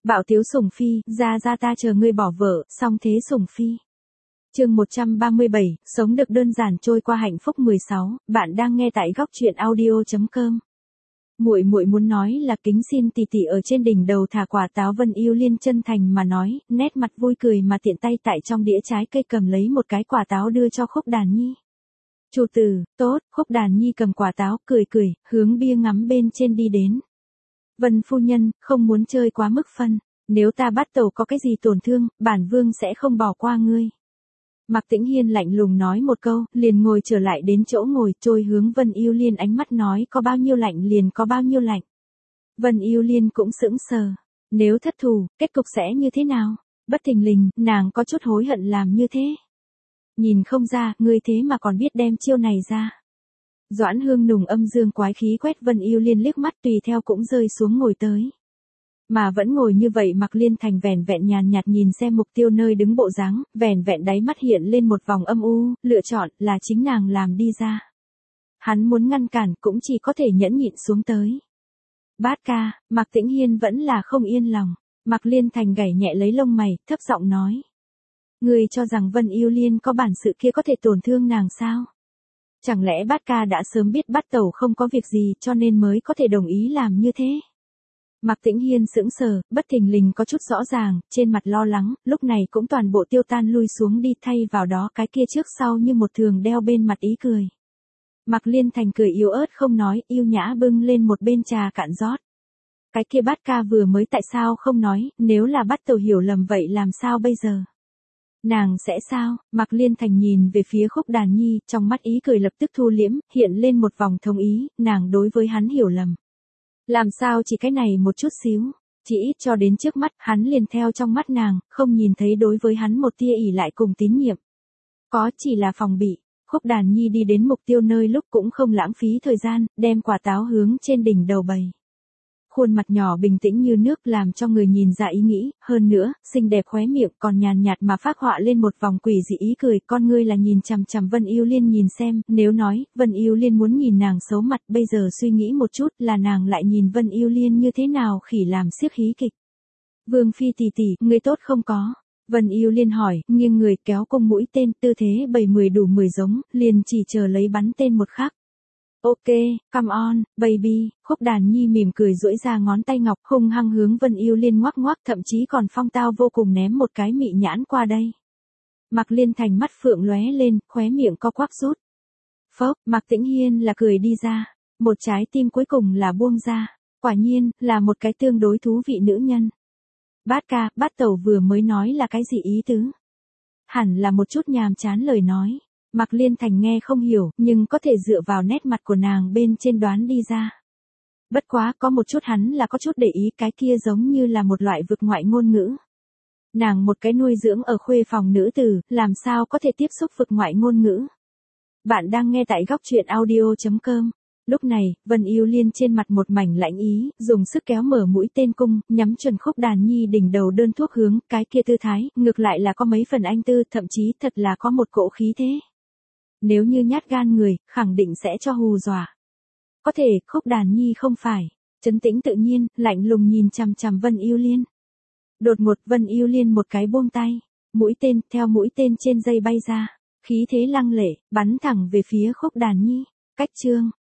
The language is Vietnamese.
Bạo tiếu sủng phi, ra ta chờ ngươi bỏ vợ, xong thế sủng phi. Chương 137, sống được đơn giản trôi qua hạnh phúc 16, bạn đang nghe tại góc truyện audio.com. Muội muốn nói là kính xin tỷ tỷ ở trên đỉnh đầu thả quả táo. Vân Yêu Liên chân thành mà nói, nét mặt vui cười mà tiện tay tại trong đĩa trái cây cầm lấy một cái quả táo đưa cho Khúc Đàn Nhi. Chủ tử, tốt. Khúc Đàn Nhi cầm quả táo, cười, hướng bia ngắm bên trên đi đến. Vân phu nhân, không muốn chơi quá mức phân, nếu ta bắt tàu có cái gì tổn thương, bản vương sẽ không bỏ qua ngươi. Mạc Tĩnh Hiên lạnh lùng nói một câu, liền ngồi trở lại đến chỗ ngồi, trôi hướng Vân Yêu Liên ánh mắt nói có bao nhiêu lạnh liền có bao nhiêu lạnh. Vân Yêu Liên cũng sững sờ, nếu thất thủ, kết cục sẽ như thế nào? Bất thình lình, nàng có chút hối hận làm như thế. Nhìn không ra, ngươi thế mà còn biết đem chiêu này ra. Doãn Hương nùng âm dương quái khí quét Vân Yêu Liên liếc mắt, tùy theo cũng rơi xuống ngồi tới. Mà vẫn ngồi như vậy Mạc Liên Thành vẻn vẹn nhàn nhạt nhìn xem mục tiêu nơi đứng bộ dáng, vẻn vẹn đáy mắt hiện lên một vòng âm u, lựa chọn là chính nàng làm đi ra. Hắn muốn ngăn cản cũng chỉ có thể nhẫn nhịn xuống tới. Bát ca, Mạc Tĩnh Hiên vẫn là không yên lòng. Mạc Liên Thành gảy nhẹ lấy lông mày, thấp giọng nói. Ngươi cho rằng Vân Yêu Liên có bản sự kia có thể tổn thương nàng sao? Chẳng lẽ Bát ca đã sớm biết Bát tẩu không có việc gì cho nên mới có thể đồng ý làm như thế? Mạc Tĩnh Hiên sững sờ, bất thình lình có chút rõ ràng, trên mặt lo lắng, lúc này cũng toàn bộ tiêu tan lui xuống đi, thay vào đó cái kia trước sau như một thường đeo bên mặt ý cười. Mạc Liên Thành cười yếu ớt không nói, yêu nhã bưng lên một bên trà cạn rót. Cái kia Bát ca vừa mới tại sao không nói, nếu là Bát tẩu hiểu lầm vậy làm sao bây giờ? Nàng sẽ sao? Mạc Liên Thành nhìn về phía Khúc Đàn Nhi, trong mắt ý cười lập tức thu liễm, hiện lên một vòng thông ý, nàng đối với hắn hiểu lầm. Làm sao chỉ cái này một chút xíu, chỉ ít cho đến trước mắt, hắn liền theo trong mắt nàng, không nhìn thấy đối với hắn một tia ỷ lại cùng tín nhiệm. Có chỉ là phòng bị. Khúc Đàn Nhi đi đến mục tiêu nơi lúc cũng không lãng phí thời gian, đem quả táo hướng trên đỉnh đầu bày. Khuôn mặt nhỏ bình tĩnh như nước làm cho người nhìn ra ý nghĩ, hơn nữa, xinh đẹp khóe miệng còn nhàn nhạt mà phác họa lên một vòng quỷ dị ý cười, con ngươi là nhìn chằm chằm Vân Yêu Liên nhìn xem, nếu nói, Vân Yêu Liên muốn nhìn nàng xấu mặt, bây giờ suy nghĩ một chút là nàng lại nhìn Vân Yêu Liên như thế nào khỉ làm xiếc hí kịch. Vương phi tỷ tỷ, ngươi tốt không có? Vân Yêu Liên hỏi, nghiêng người kéo cung mũi tên, tư thế 7-10 đủ 10 giống, liền chỉ chờ lấy bắn tên một khắc. Ok, come on, baby. Khúc Đàn Nhi mỉm cười duỗi ra ngón tay ngọc hung hăng hướng Vân Yêu Liên ngoắc ngoắc, thậm chí còn phong tao vô cùng ném một cái mị nhãn qua đây. Mạc Liên Thành mắt phượng lóe lên, khóe miệng co quắp rút. Phốc, Mạc Tĩnh Hiên là cười đi ra, một trái tim cuối cùng là buông ra, quả nhiên, là một cái tương đối thú vị nữ nhân. Bát ca, Bát tẩu vừa mới nói là cái gì ý tứ? Hẳn là một chút nhàm chán lời nói. Mạc Liên Thành nghe không hiểu, nhưng có thể dựa vào nét mặt của nàng bên trên đoán đi ra. Bất quá, có một chút hắn là có chút để ý, cái kia giống như là một loại vực ngoại ngôn ngữ. Nàng một cái nuôi dưỡng ở khuê phòng nữ tử, làm sao có thể tiếp xúc vực ngoại ngôn ngữ. Bạn đang nghe tại góc truyện audio.com. Lúc này, Vân Yêu Liên trên mặt một mảnh lãnh ý, dùng sức kéo mở mũi tên cung, nhắm chuẩn Khúc Đàn Nhi đỉnh đầu đơn thuốc hướng, cái kia tư thái, ngược lại là có mấy phần anh tư, thậm chí thật là có một cỗ khí thế. Nếu như nhát gan người, khẳng định sẽ cho hù dọa. Có thể, Khúc Đàn Nhi không phải. Trấn tĩnh tự nhiên, lạnh lùng nhìn chằm chằm Vân Yêu Liên. Đột ngột Vân Yêu Liên một cái buông tay. Mũi tên, theo mũi tên trên dây bay ra. Khí thế lăng lệ, bắn thẳng về phía Khúc Đàn Nhi. Cách chương.